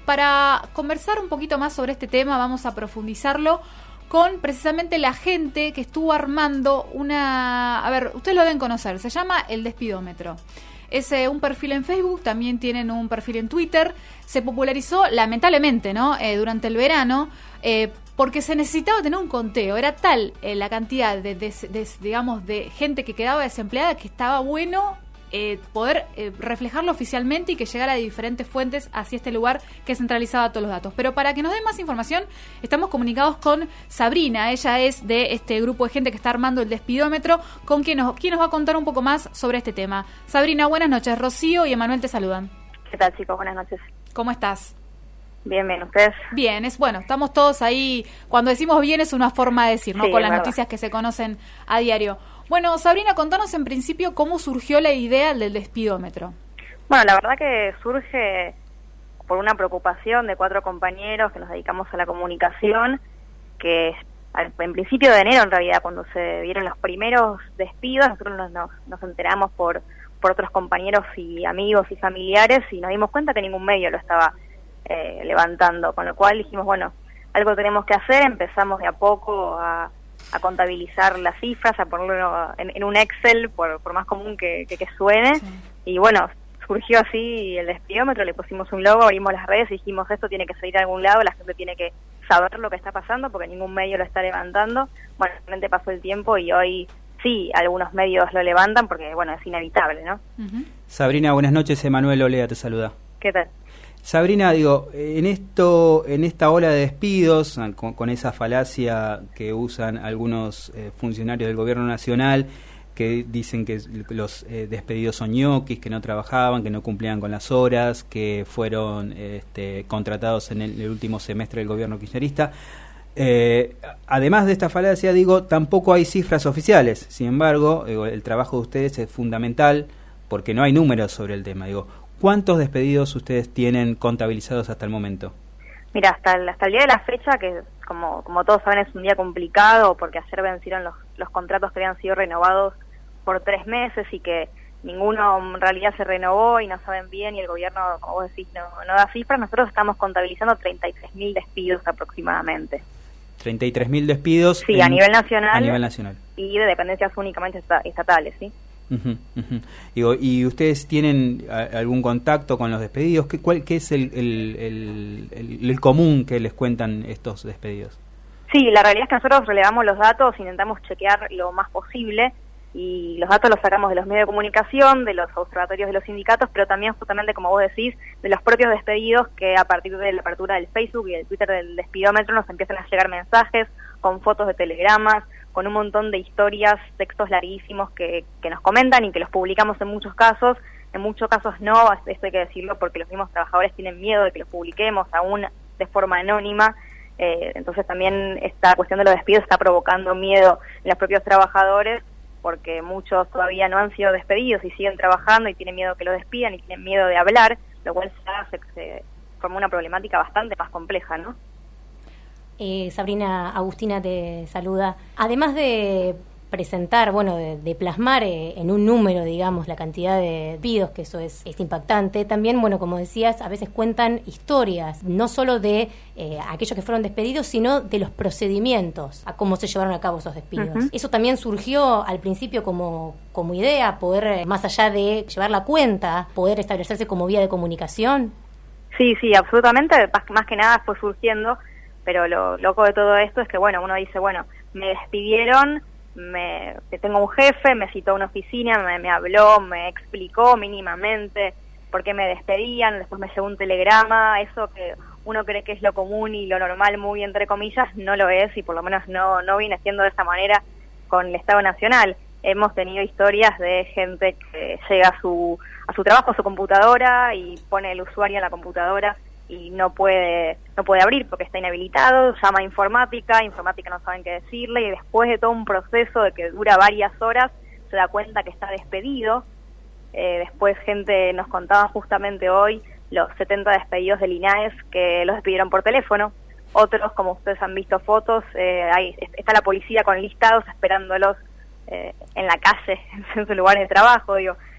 para conversar un poquito más sobre este tema, vamos a profundizarlo con precisamente la gente que estuvo armando una... A ver, ustedes lo deben conocer, se llama El Despidómetro. Es un perfil en Facebook, también tienen un perfil en Twitter. Se popularizó, lamentablemente, ¿no? Durante el verano, porque se necesitaba tener un conteo. Era tal la cantidad de gente que quedaba desempleada que estaba bueno poder reflejarlo oficialmente y que llegara de diferentes fuentes hacia este lugar que centralizaba todos los datos. Pero para que nos den más información, estamos comunicados con Sabrina. Ella es de este grupo de gente que está armando El Despidómetro, con quien nos va a contar un poco más sobre este tema. Sabrina, buenas noches. Rocío y Emanuel te saludan. ¿Qué tal, chicos? Buenas noches. ¿Cómo estás? Bien, ¿ustedes? Bien, estamos todos ahí. Cuando decimos bien es una forma de decir, ¿no? Sí, con las verdad. noticias que se conocen a diario. Bueno, Sabrina, contanos en principio cómo surgió la idea del Despidómetro. Bueno, la verdad que surge por una preocupación de 4 compañeros que nos dedicamos a la comunicación, que en principio de enero, en realidad, cuando se vieron los primeros despidos, nosotros nos enteramos por otros compañeros y amigos y familiares y nos dimos cuenta que ningún medio lo estaba levantando, con lo cual dijimos, bueno, algo tenemos que hacer. Empezamos de a poco a contabilizar las cifras, a ponerlo en un Excel, por más común que suene, sí. Y bueno, surgió así el Despidómetro, le pusimos un logo, abrimos las redes y dijimos, esto tiene que salir a algún lado, la gente tiene que saber lo que está pasando porque ningún medio lo está levantando. Bueno, realmente pasó el tiempo y hoy sí, algunos medios lo levantan porque, bueno, es inevitable, ¿no? Uh-huh. Sabrina, buenas noches, Emanuel Olea te saluda. ¿Qué tal? Sabrina, digo, en esta ola de despidos, con esa falacia que usan algunos funcionarios del gobierno nacional, que dicen que los despedidos son ñoquis, que no trabajaban, que no cumplían con las horas, que fueron contratados en el último semestre del gobierno kirchnerista. Además de esta falacia, digo, tampoco hay cifras oficiales. Sin embargo, el trabajo de ustedes es fundamental porque no hay números sobre el tema. Digo, ¿cuántos despedidos ustedes tienen contabilizados hasta el momento? Mira, hasta el día de la fecha, que como todos saben es un día complicado porque ayer vencieron los contratos que habían sido renovados por 3 meses y que ninguno en realidad se renovó y no saben bien y el gobierno, como vos decís, no da cifras. Nosotros estamos contabilizando 33.000 despidos aproximadamente. 33.000 despidos. Sí, a nivel nacional. A nivel nacional. Y de dependencias únicamente estatales, ¿sí? Uh-huh, uh-huh. Digo, ¿y ustedes tienen algún contacto con los despedidos? ¿Qué es el común que les cuentan estos despedidos? Sí, la realidad es que nosotros relevamos los datos, intentamos chequear lo más posible y los datos los sacamos de los medios de comunicación, de los observatorios de los sindicatos, pero también justamente, como vos decís, de los propios despedidos que a partir de la apertura del Facebook y del Twitter del Despidómetro nos empiezan a llegar mensajes con fotos de telegramas, con un montón de historias, textos larguísimos que nos comentan y que los publicamos en muchos casos no, esto hay que decirlo porque los mismos trabajadores tienen miedo de que los publiquemos aún de forma anónima, entonces también esta cuestión de los despidos está provocando miedo en los propios trabajadores porque muchos todavía no han sido despedidos y siguen trabajando y tienen miedo que los despidan y tienen miedo de hablar, lo cual se forma una problemática bastante más compleja, ¿no? Sabrina, Agustina te saluda. Además de presentar, de plasmar en un número, digamos, la cantidad de despidos, que eso es impactante, también, como decías, a veces cuentan historias, no solo de aquellos que fueron despedidos, sino de los procedimientos, a cómo se llevaron a cabo esos despidos. Uh-huh. Eso también surgió al principio como idea, poder, más allá de llevar la cuenta, poder establecerse como vía de comunicación. Sí, absolutamente, más que nada fue surgiendo. Pero lo loco de todo esto es que, uno dice, me despidieron, tengo un jefe, me citó a una oficina, me habló, me explicó mínimamente por qué me despedían, después me llegó un telegrama, eso que uno cree que es lo común y lo normal, muy entre comillas, no lo es y por lo menos no viene siendo de esa manera con el Estado Nacional. Hemos tenido historias de gente que llega a su trabajo, a su computadora y pone el usuario en la computadora y no puede abrir porque está inhabilitado, llama a informática no saben qué decirle y después de todo un proceso de que dura varias horas se da cuenta que está despedido. Después gente nos contaba justamente hoy los 70 despedidos del INAES que los despidieron por teléfono. Otros, como ustedes han visto fotos, está la policía con listados esperándolos en la calle, en su lugar de trabajo.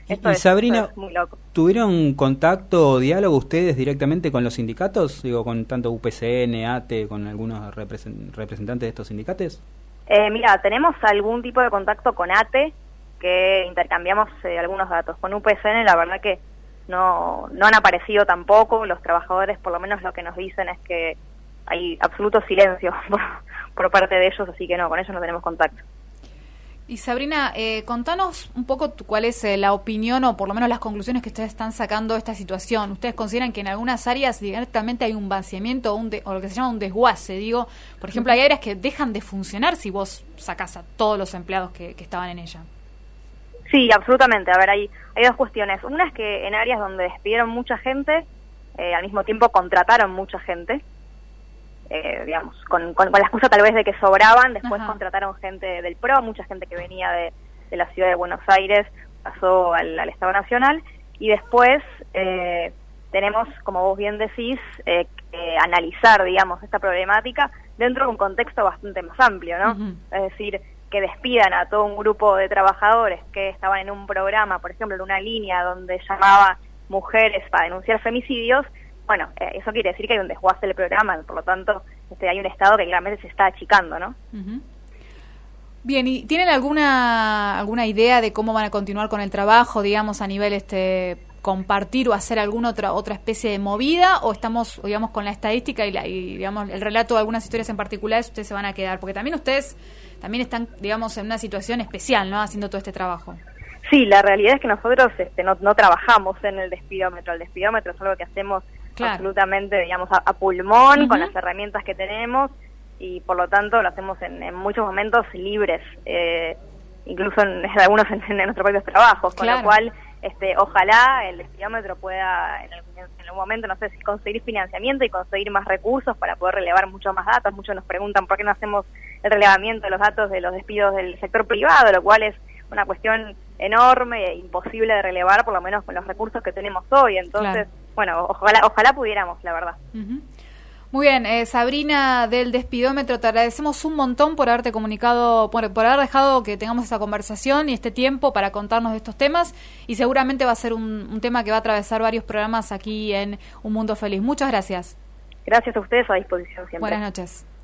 Esto y Sabrina, esto es muy loco. ¿Tuvieron contacto o diálogo ustedes directamente con los sindicatos? Digo, con tanto UPCN, ATE, con algunos representantes de estos sindicatos. Mira, tenemos algún tipo de contacto con ATE, que intercambiamos algunos datos. Con UPCN la verdad que no han aparecido tampoco. Los trabajadores, por lo menos lo que nos dicen es que hay absoluto silencio por parte de ellos, así que no, con ellos no tenemos contacto. Y Sabrina, contanos un poco cuál es la opinión o por lo menos las conclusiones que ustedes están sacando de esta situación. ¿Ustedes consideran que en algunas áreas directamente hay un vaciamiento o lo que se llama un desguace? Digo, por ejemplo, hay áreas que dejan de funcionar si vos sacás a todos los empleados que estaban en ella. Sí, absolutamente. A ver, hay dos cuestiones. Una es que en áreas donde despidieron mucha gente, al mismo tiempo contrataron mucha gente, digamos, con la excusa tal vez de que sobraban, después contrataron gente del PRO, mucha gente que venía de la ciudad de Buenos Aires, pasó al Estado Nacional, y después tenemos, como vos bien decís, analizar, digamos, esta problemática dentro de un contexto bastante más amplio, ¿no? Es decir, que despidan a todo un grupo de trabajadores que estaban en un programa, por ejemplo, en una línea donde llamaba mujeres para denunciar femicidios. Bueno, eso quiere decir que hay un desguace del programa, por lo tanto, hay un Estado que claramente se está achicando, ¿no? Bien, ¿y tienen alguna idea de cómo van a continuar con el trabajo, digamos, a nivel compartir o hacer alguna otra especie de movida, o estamos, digamos, con la estadística y digamos, el relato de algunas historias en particulares, ustedes se van a quedar? Porque también ustedes también están, digamos, en una situación especial, ¿no?, haciendo todo este trabajo. Sí, la realidad es que nosotros no trabajamos en el despidómetro. El despidómetro es algo que hacemos absolutamente, digamos, a pulmón, con las herramientas que tenemos, y por lo tanto lo hacemos en muchos momentos libres, incluso en algunos en nuestros propios trabajos, con lo cual ojalá el despidómetro pueda en algún momento, no sé, si conseguir financiamiento y conseguir más recursos para poder relevar muchos más datos. Muchos nos preguntan por qué no hacemos el relevamiento de los datos de los despidos del sector privado, lo cual es una cuestión enorme e imposible de relevar, por lo menos con los recursos que tenemos hoy. Entonces, bueno, ojalá pudiéramos, la verdad. Muy bien, Sabrina del Despidómetro, te agradecemos un montón por haberte comunicado, por haber dejado que tengamos esta conversación y este tiempo para contarnos de estos temas, y seguramente va a ser un tema que va a atravesar varios programas aquí en Un Mundo Feliz. Muchas gracias. Gracias a ustedes, a disposición siempre. Buenas noches.